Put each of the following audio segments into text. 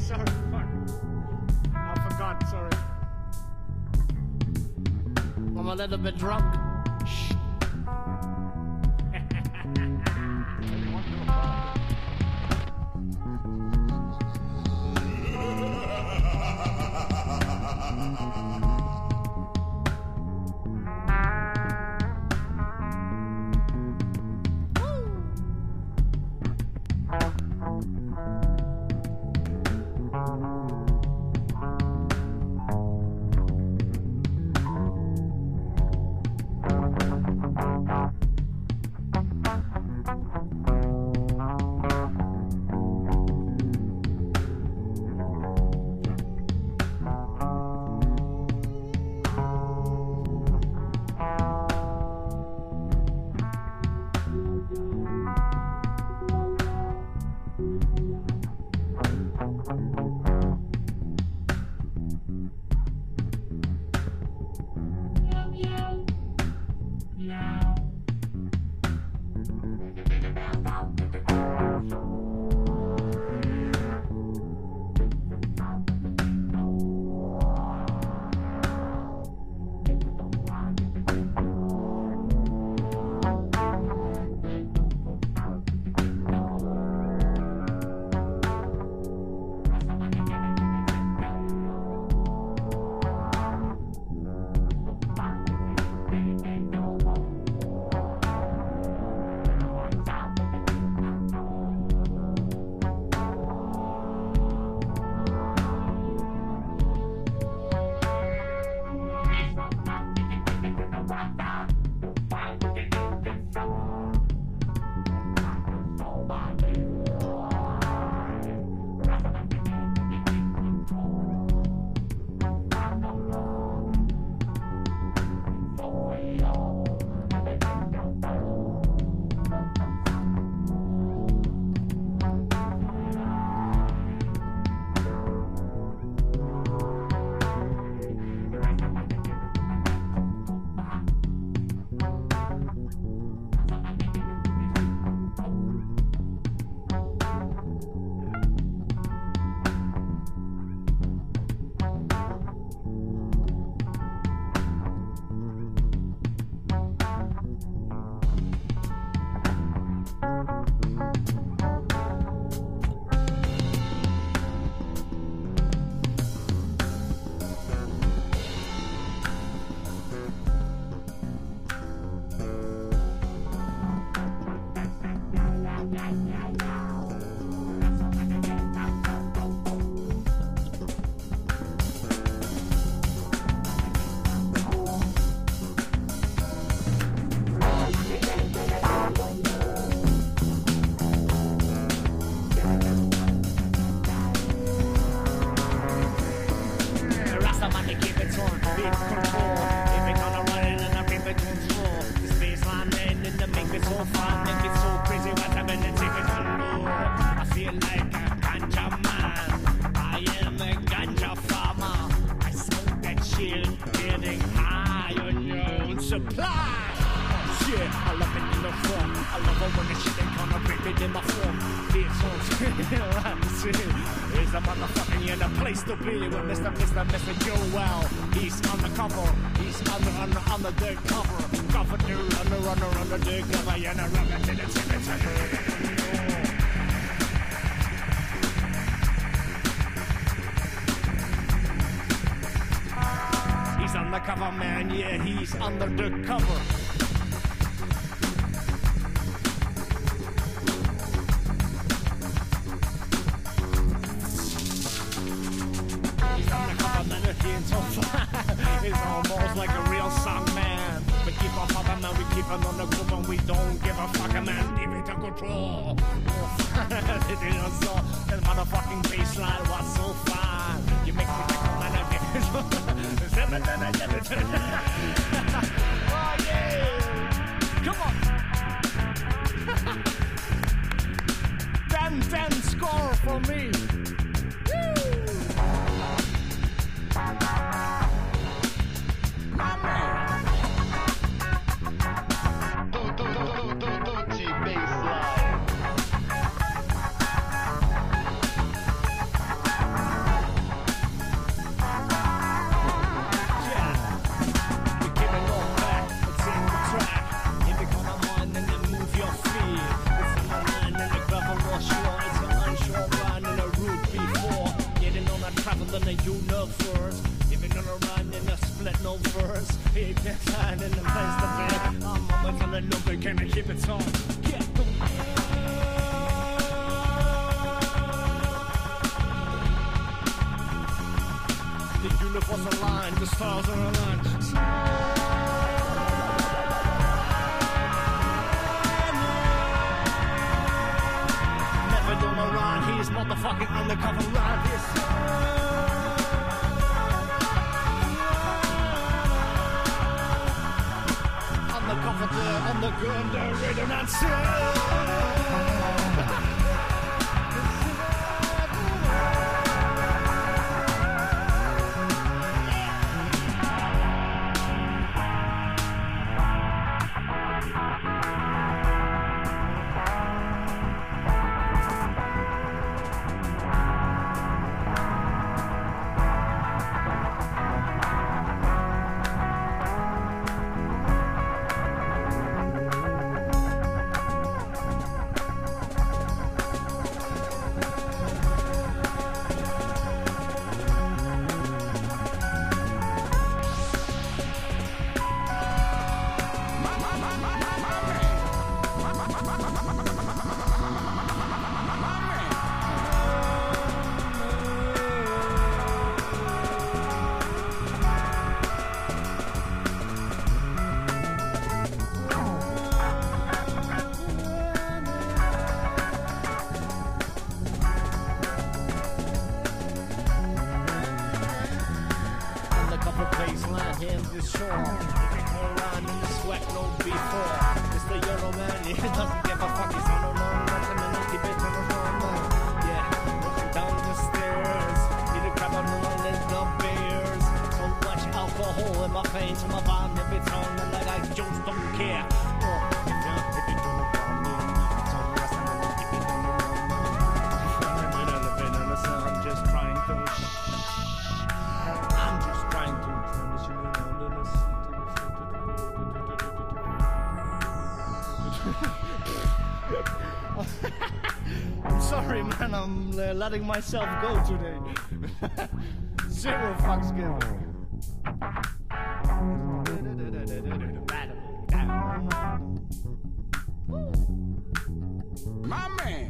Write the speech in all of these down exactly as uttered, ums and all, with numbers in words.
Sorry, fuck. I forgot, sorry. I'm a little bit drunk. Shh. To be with Mister Mister Mister Joel. He's on the cover. He's under under under the cover. Cover the under under under the cover. Yeah, no, run to the cemetery. He's undercover man. Yeah, he's under the cover. It's almost like a real song, man. We keep on popping, man. We keep on on the groove, and we don't give a fuck, man. Give it a control. It is so. That motherfucking bassline was so fine. You make me think of man. Oh yeah! Come on. ten ten score for me. the universe. Even gonna run in the split no verse. He can't find in the place to be. I'm always on the look, and can I keep it on? Yeah. The universe aligned, the stars are aligned. Never gonna run, he's motherfucking undercover run. Yes. Undercover, the underground, the rhythm and I'm sorry, man, I'm uh, letting myself go today. Zero fucks given. My man.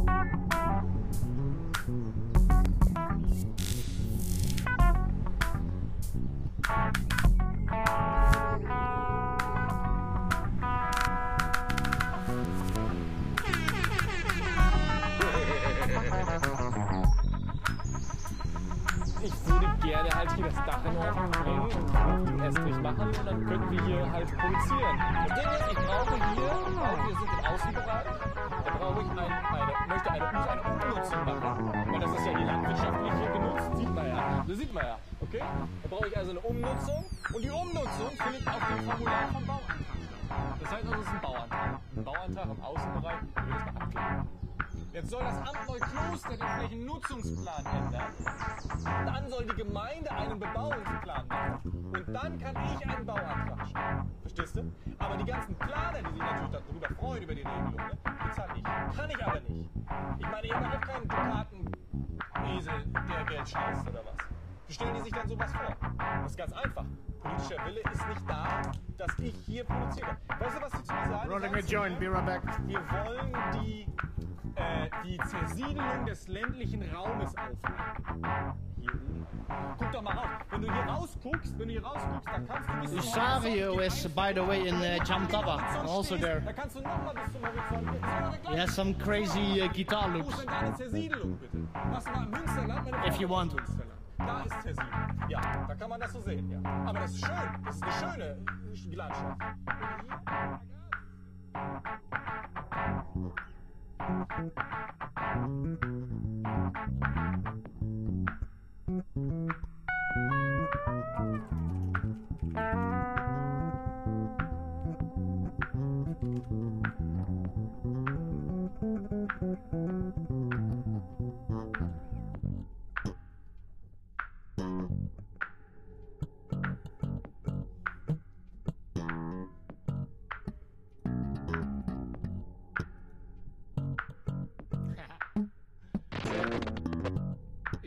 Ich würde gerne halt hier das Dach in Ordnung bringen und Estrich machen und dann könnten wir hier halt produzieren. Das Ding ist, ich brauche hier, weil wir sind im Außenbereich, da brauche ich ein, eine, möchte eine, muss eine Umnutzung machen. Weil das ist ja hier landwirtschaftlich hier genutzt, sieht man ja. Das sieht man ja, okay? Da brauche ich also eine Umnutzung und die Umnutzung findet auf dem Formular vom Bauantrag statt. Das heißt also, es ist ein Bauantrag. Ein Bauantrag im Außenbereich, ich will das mal abklären. Jetzt soll das Amt Neukloster den Flächennutzungsplan ändern. Dann soll die Gemeinde einen Bebauungsplan machen. Und dann kann ich einen Bauantrag stellen. Verstehst du? Aber die ganzen Planer, die sich natürlich darüber freuen, über die Regelung, ne, bezahlt ich. Kann ich aber nicht. Ich meine, ich habe auch keinen Dukaten-Esel, der Geld scheißt oder was. Wie stellen die sich dann sowas vor? Das ist ganz einfach. Politischer Wille ist nicht da, dass ich hier produziere. Weißt du, was sie zu mir sagen? Rolling a joint, be right back. Wir wollen die, äh, die Zersiedelung des ländlichen Raumes aufhalten. Hier oben. Guck doch mal raus. Wenn du hier rausguckst, wenn du hier rausguckst, dann kannst du bis zum Usario Horizont is, gehen. by the way, in uh, Jamtaba, Horizont also stehst, there. Da kannst du noch mal bis zum Horizont gehen. Das He has some crazy uh, guitar Wo looks. ist denn deine Zersiedelung, bitte? Machst du mal im Münsterland? Meine If Frau you want. wohnt im Münsterland. Da ist Zersiedlung. Ja, da kann man das so sehen, ja. Aber das ist schön. Das ist eine schöne äh, Landschaft.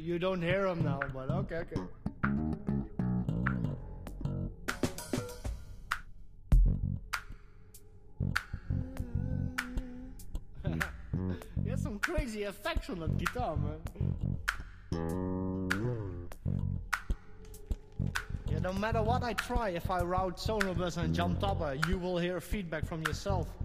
You don't hear him now, but okay, okay. He has some crazy effects on that guitar, man. Yeah, no matter what I try, if I route Sonobus and Jamtaba, you will hear feedback from yourself.